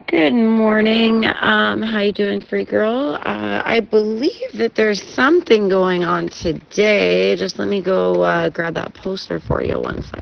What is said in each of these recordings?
Good morning. How you doing, free girl? I believe that there's something going on today. Just let me go grab that poster for you one sec.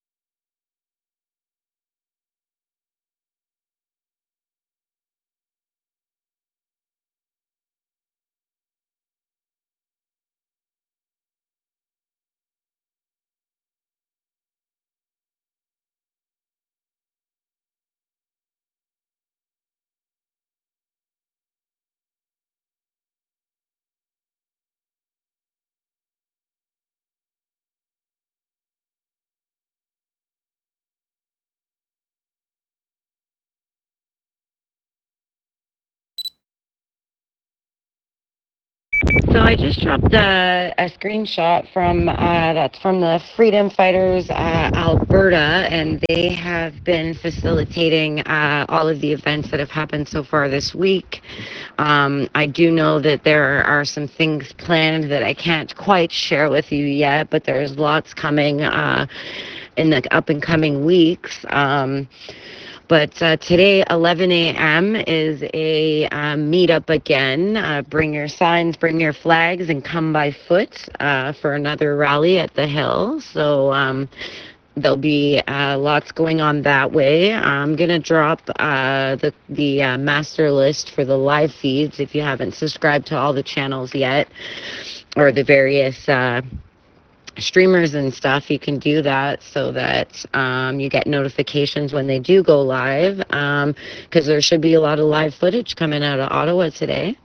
So I just dropped a screenshot from that's from the Freedom Fighters Alberta, and they have been facilitating all of the events that have happened so far this week. I do know that there are some things planned that I can't quite share with you yet, but there's lots coming in the up and coming weeks. But today, 11 a.m. is a meetup again. Bring your signs, bring your flags, and come by foot for another rally at the Hill. So there'll be lots going on that way. I'm gonna drop the master list for the live feeds if you haven't subscribed to all the channels yet, or the various streamers and stuff. You can do that so that you get notifications when they do go live, because there should be a lot of live footage coming out of Ottawa today.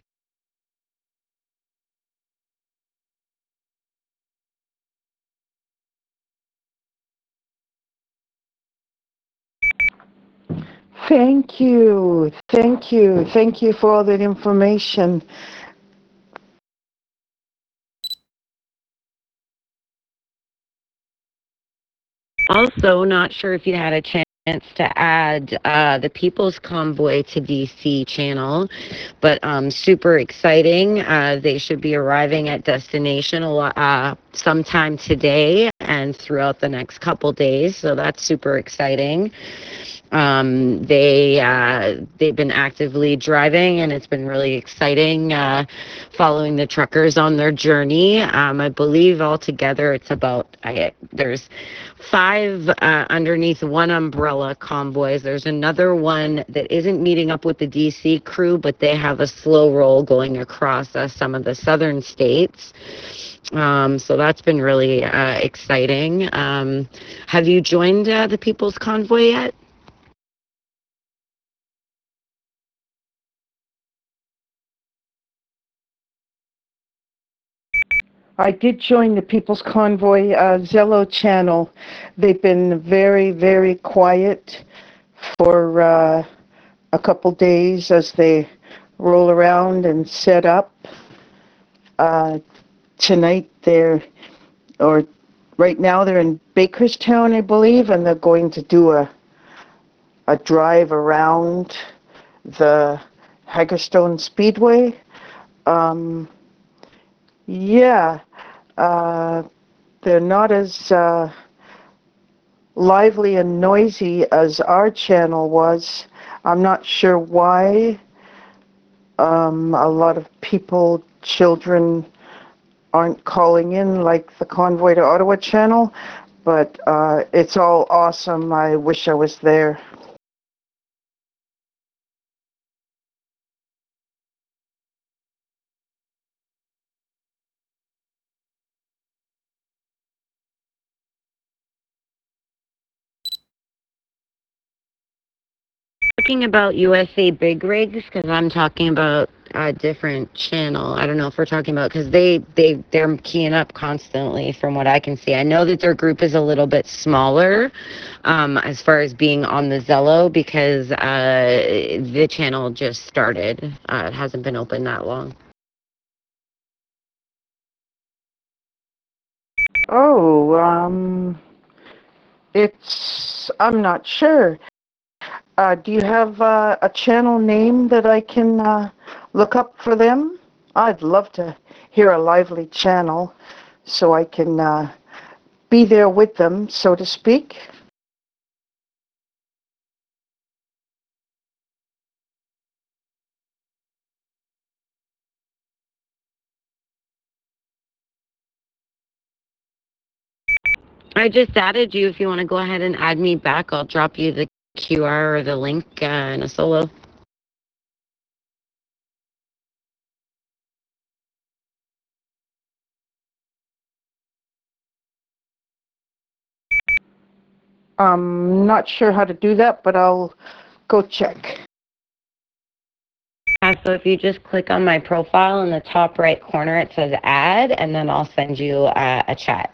Thank you. Thank you. Thank you for all that information. Also, not sure if you had a chance to add the People's Convoy to DC channel, but super exciting. They should be arriving at destination sometime today and throughout the next couple days, so that's super exciting. They've been actively driving, and it's been really exciting following the truckers on their journey. I believe altogether it's about there's five underneath one umbrella convoys. There's another one that isn't meeting up with the DC crew, but they have a slow roll going across some of the southern states. So that's been really exciting. Have you joined the People's Convoy yet? I did join the People's Convoy Zello channel. They've been very, very quiet for a couple days as they roll around and set up. Uh, Tonight or right now they're in Bakerstown, I believe, and they're going to do a drive around the Hagerstone Speedway. Um, yeah, uh, they're not as lively and noisy as our channel was. I'm not sure why. A lot of people, children, aren't calling in like the Convoy to Ottawa channel, but it's all awesome. I wish I was there. Talking about USA Big Rigs, because I'm talking about a different channel. I don't know if we're talking about, because they're keying up constantly from what I can see. I know that their group is a little bit smaller as far as being on the Zello, because the channel just started. It hasn't been open that long. Oh, I'm not sure. Do you have a channel name that I can look up for them? I'd love to hear a lively channel so I can be there with them, so to speak. I just added you. If you want to go ahead and add me back, I'll drop you the QR or the link in a solo. I'm not sure how to do that, but I'll go check. So if you just click on my profile in the top right corner, it says add, and then I'll send you a chat.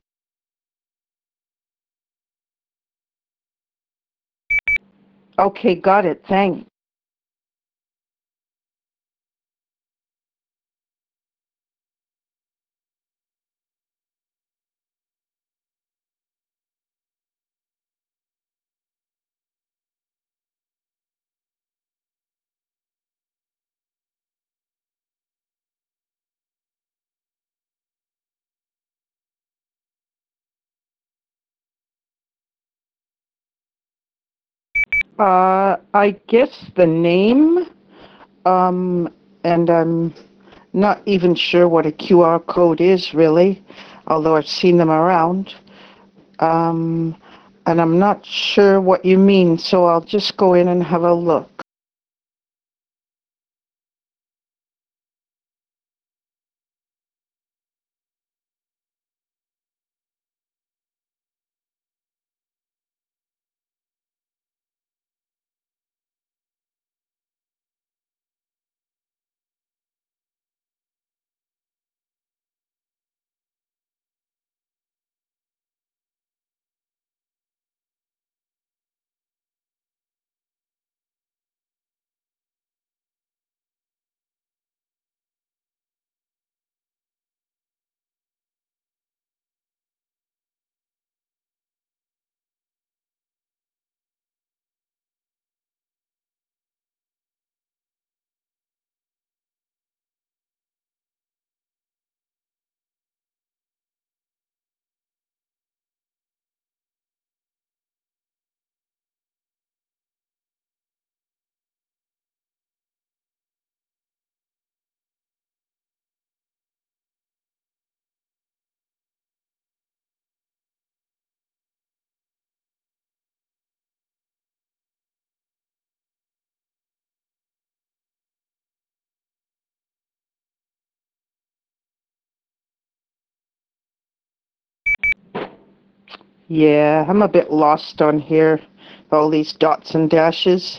Okay, got it. Thanks. I guess the name, um, and I'm not even sure what a QR code is really, although I've seen them around. Um, and I'm not sure what you mean, so I'll just go in and have a look. Yeah, I'm a bit lost on here, all these dots and dashes.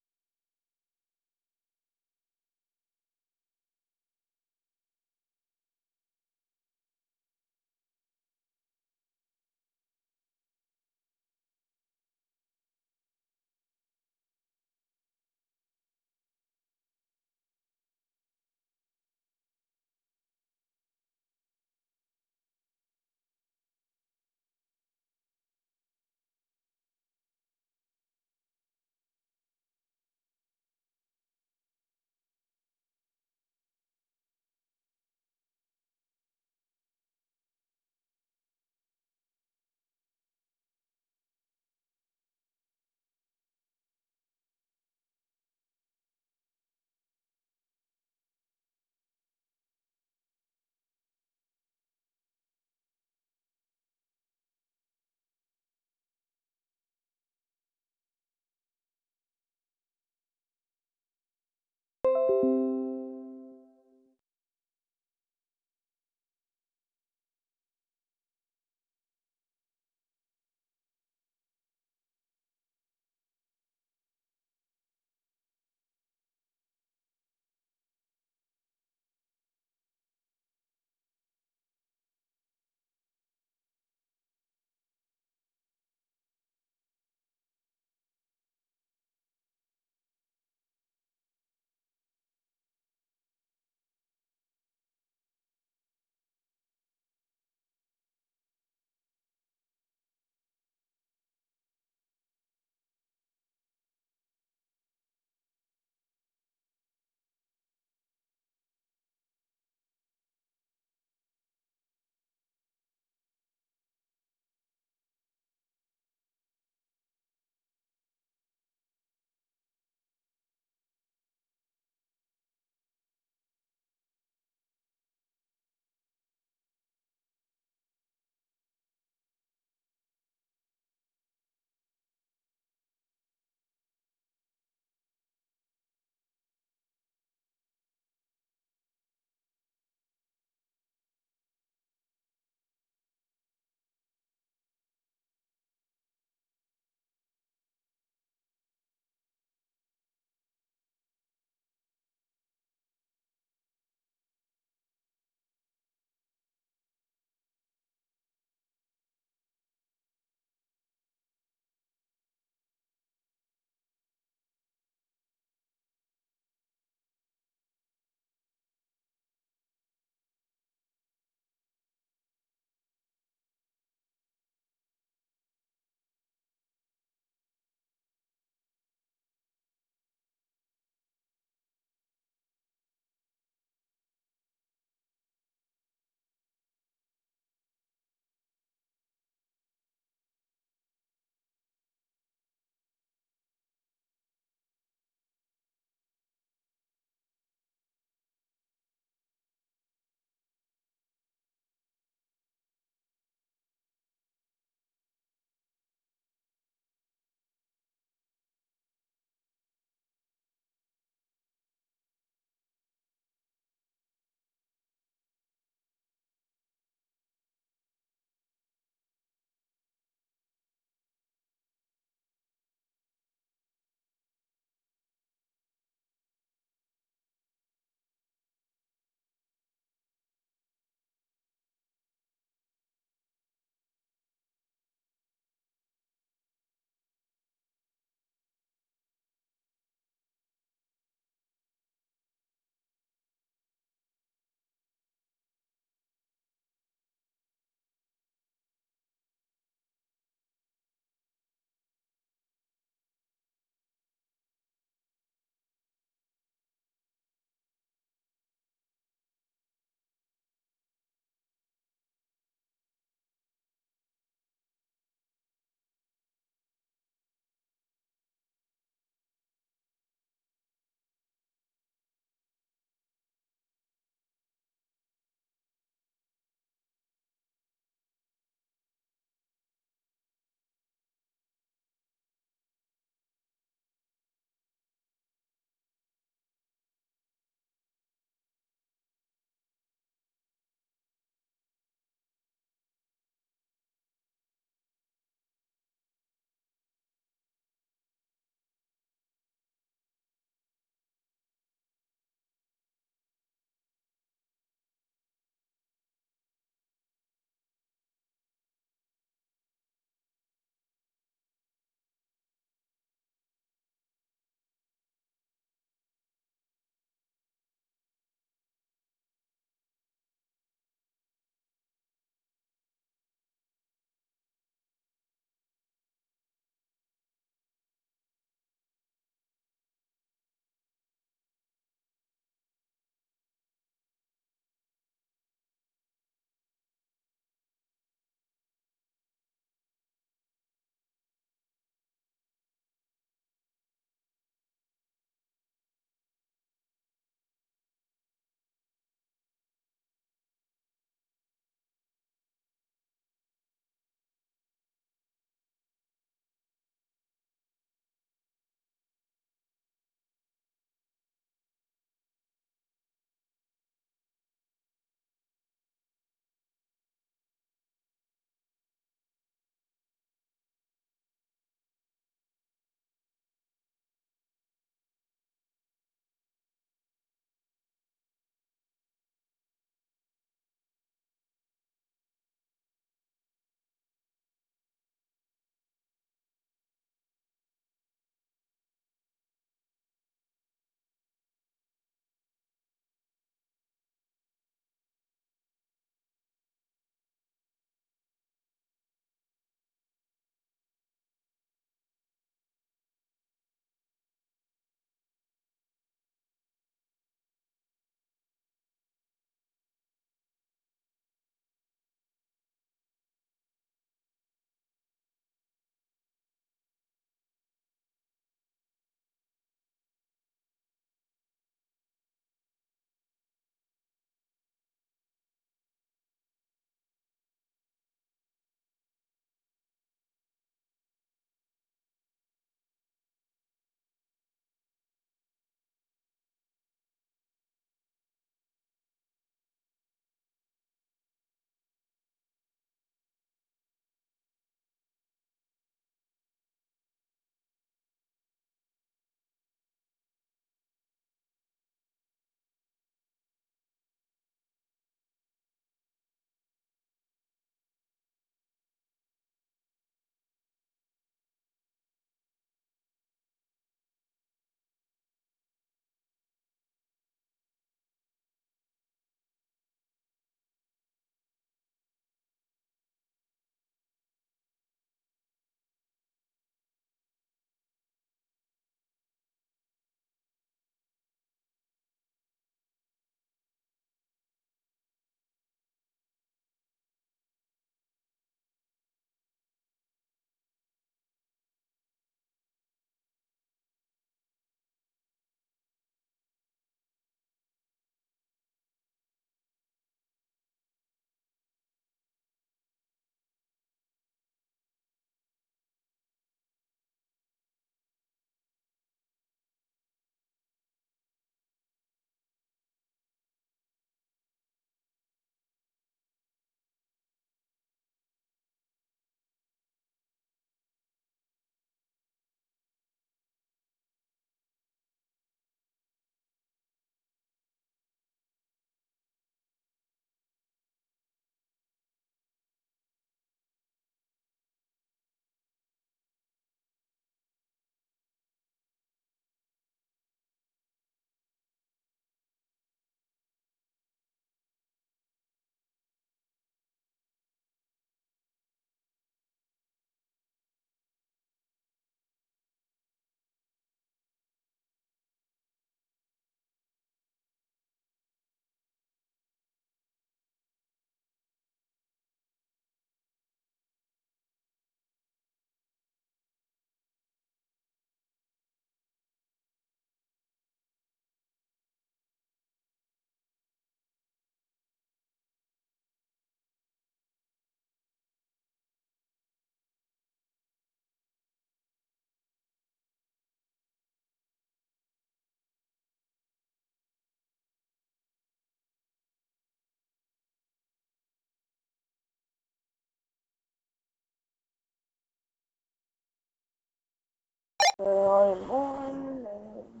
I'm on.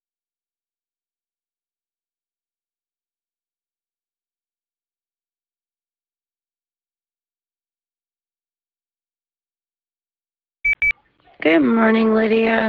Good morning, Lydia.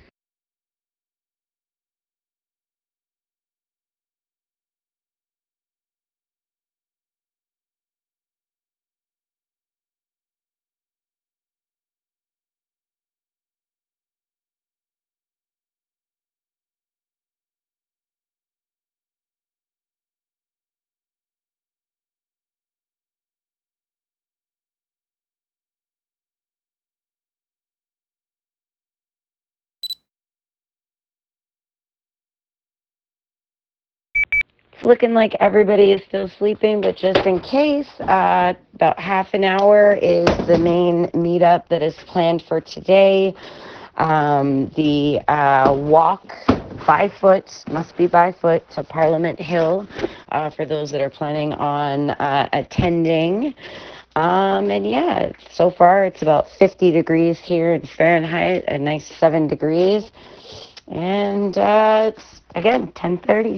It's looking like everybody is still sleeping, but just in case, about half an hour is the main meetup that is planned for today. The walk by foot, must be by foot, to Parliament Hill for those that are planning on attending. And yeah, so far it's about 50 degrees here in Fahrenheit, a nice 7 degrees. And it's, again, 10:30.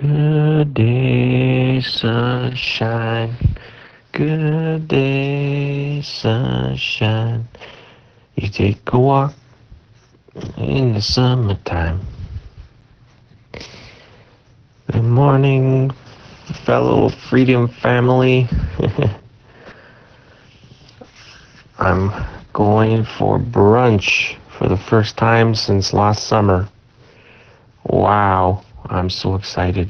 Good day, sunshine. Good day, sunshine. You take a walk in the summertime. Good morning, fellow Freedom family. I'm going for brunch for the first time since last summer. Wow, I'm so excited.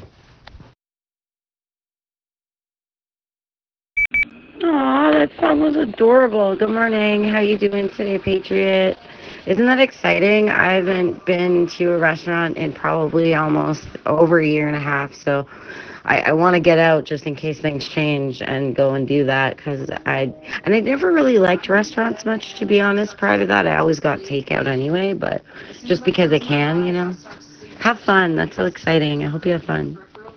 Aw, that song was adorable. Good morning. How you doing today, Patriot? Isn't that exciting? I haven't been to a restaurant in probably almost over a year and a half, so I want to get out just in case things change and go and do that because I never really liked restaurants much, to be honest. Prior to that, I always got takeout anyway, but just because I can, Have fun. That's so exciting. I hope you have fun.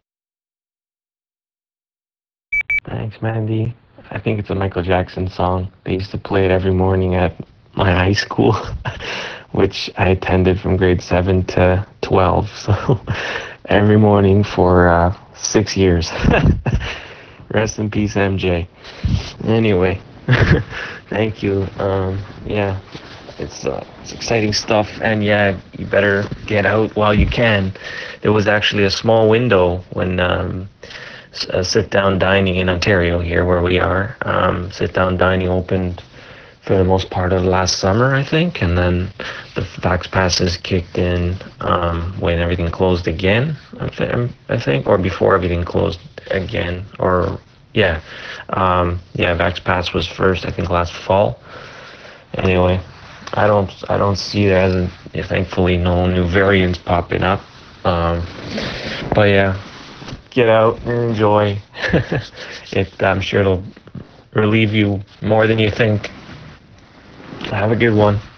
Thanks, Mandy. I think it's a Michael Jackson song. They used to play it every morning at my high school, which I attended from grade 7 to 12. So every morning for 6 years. Rest in peace, MJ. Anyway, thank you. Yeah, it's exciting stuff, and yeah, you better get out while you can. There was actually a small window when sit-down dining in Ontario here where we are. Sit-down dining opened for the most part of last summer, I think, and then the Vax Passes kicked in when everything closed again, I think, or before everything closed again, or yeah, Vax Pass was first, I think, last fall. Anyway, I don't see there hasn't, thankfully, no new variants popping up. But yeah, get out and enjoy. I'm sure it'll relieve you more than you think. Have a good one.